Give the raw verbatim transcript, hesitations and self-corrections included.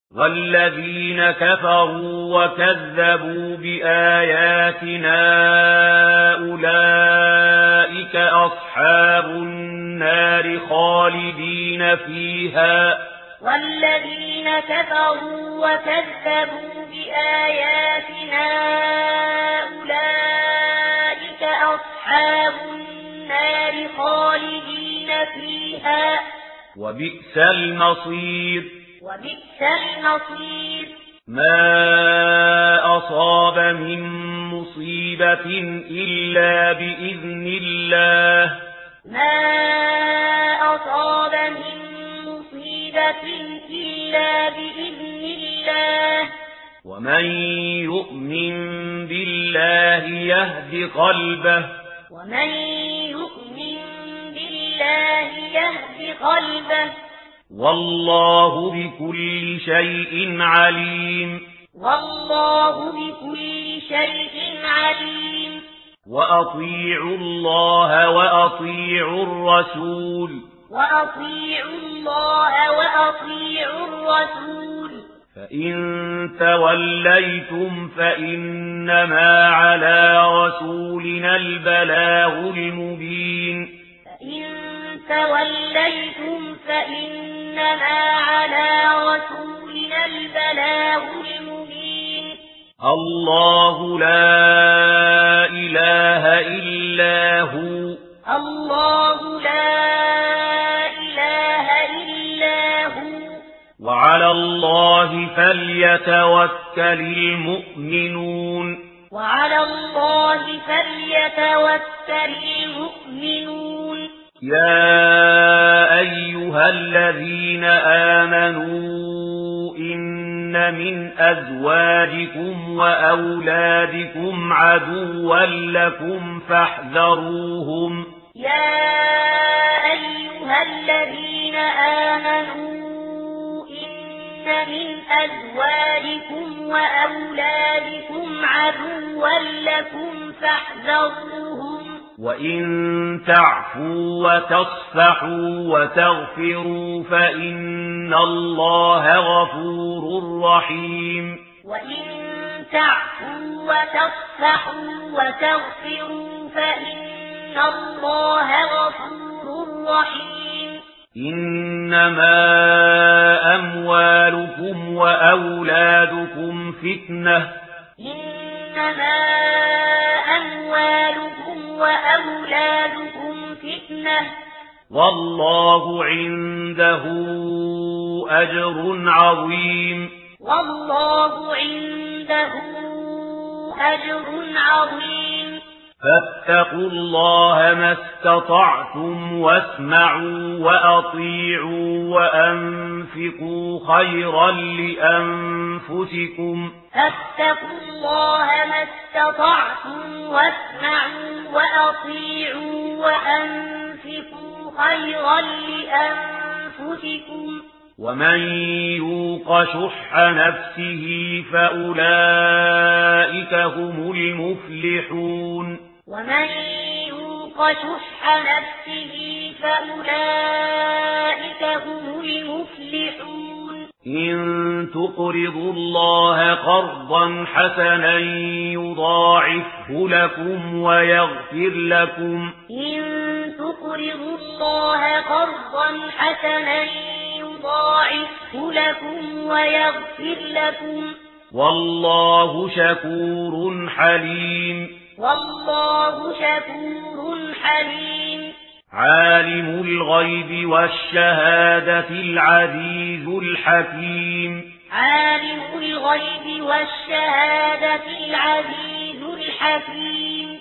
والذين كفروا وكذبوا بآياتنا أولئك أصحاب النار خالدين فيها. والذين كفروا وكذبوا بآياتنا أولئك أصحاب النار خالدين فيها. وبئس المصير. وبئس المصير. ما أصاب من مصيبة إلا بإذن الله. ما أصاب من مصيبة إلا بإذن الله. ومن يؤمن بالله يهد قلبه. ومن يؤمن بالله يهد قلبه. والله بكل شيء عليم. والله بكل شيء عليم. وأطيعوا الله وأطيعوا الرسول. وأطيعوا الله وأطيعوا الرسول. فإن توليتم فإنما على رسولنا البلاغ المبين. فإن توليتم فإنما على رسولنا البلاغ المبين. الله لا إله إلا هو. الله لا إله إلا هو. وعلى الله فليتوكل المؤمنون. وعلى الله فليتوكل المؤمنون. يا أيها الذين آمنوا إن من أزواجكم وأولادكم عدوا لكم فاحذروهم. يا أيها الذين آمنوا إن من أزواجكم وأولادكم عدوا لكم فاحذروهم. وإن تعفوا وتصفحوا وتغفروا فإن الله غفور رحيم. وإن تعفوا وتصفحوا وتغفروا فإن الله غفور رحيم. إنما أموالكم وأولادكم فتنة. إنما أموالكم وأولادكم فتنة. والله عنده أجر عظيم. والله عنده أجر عظيم. فاتقوا الله ما استطعتم واسمعوا وأطيعوا وأنفقوا خيرا لأنفسكم. فاتقوا الله ما استطعتم واسمعوا وأطيعوا وأنفقوا خيرا لأنفسكم. ومن يوق شح نفسه فأولئك هم المفلحون. ومن يوق شح نفسه فأولئك هم المفلحون. إن تقرضوا الله قرضا حسنا يضاعفه لكم ويغفر لكم. إن تقرضوا الله قرضا حسنا يضاعفه لكم ويغفر لكم. والله شكور حليم. والله شكور حليم. عالم الغيب والشهادة العزيز الحكيم. عالم الغيب والشهادة العزيز الحكيم.